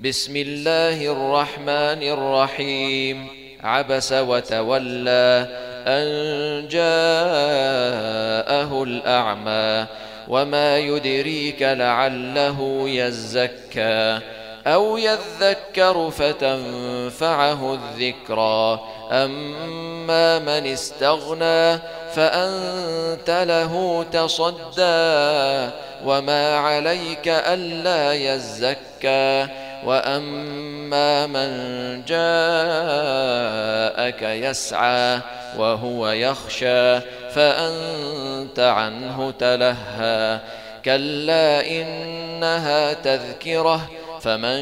بسم الله الرحمن الرحيم. عبس وتولى أن جاءه الأعمى وما يدريك لعله يزكى أو يذكر فتنفعه الذكرى. أما من استغنى فأنت له تصدى وما عليك ألا يزكى. وأما من جاءك يسعى وهو يخشى فأنت عنه تلهى. كلا إنها تذكرة فمن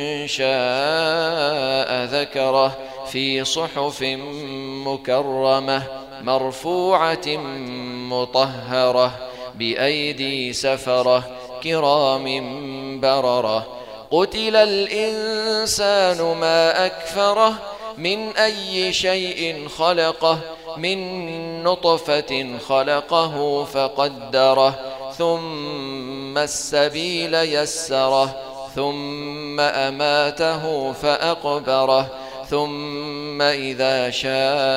شاء ذكره في صحف مكرمة مرفوعة مطهرة بأيدي سفرة كرام بررة. قتل الإنسان ما أكفره من أي شيء خلقه من نطفة خلقه فقدره ثم السبيل يسره ثم أماته فأقبره ثم إذا شاء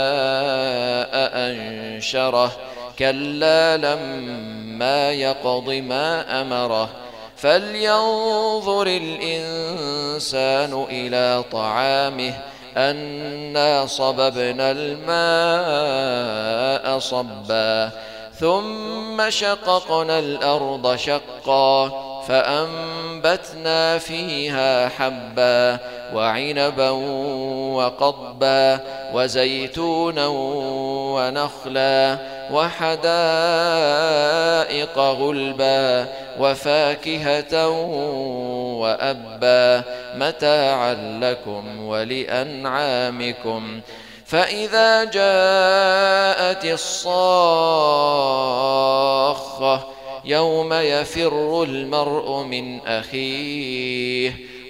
أنشره. كلا لما يقض ما أمره. فلينظر الإنسان إلى طعامه أنا صببنا الماء صبا ثم شققنا الأرض شقا فأنبتنا فيها حبا وعنبا وقضبا وزيتونا ونخلا وحدائق غلبا وفاكهة وأبا متاعا لكم ولأنعامكم. فإذا جاءت الصاخة يوم يفر المرء من أخيه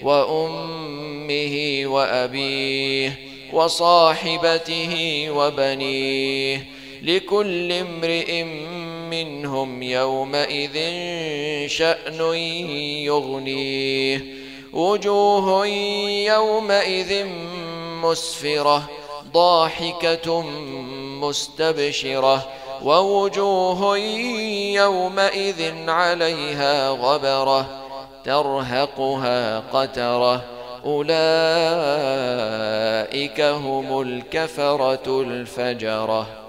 وأمه وأبيه وصاحبته وبنيه لكل امرئ منهم يومئذ شأن يغنيه. وجوه يومئذ مسفرة ضاحكة مستبشرة ووجوه يومئذ عليها غبرة ترهقها قترة. أولئك هم الكفرة الفجرة.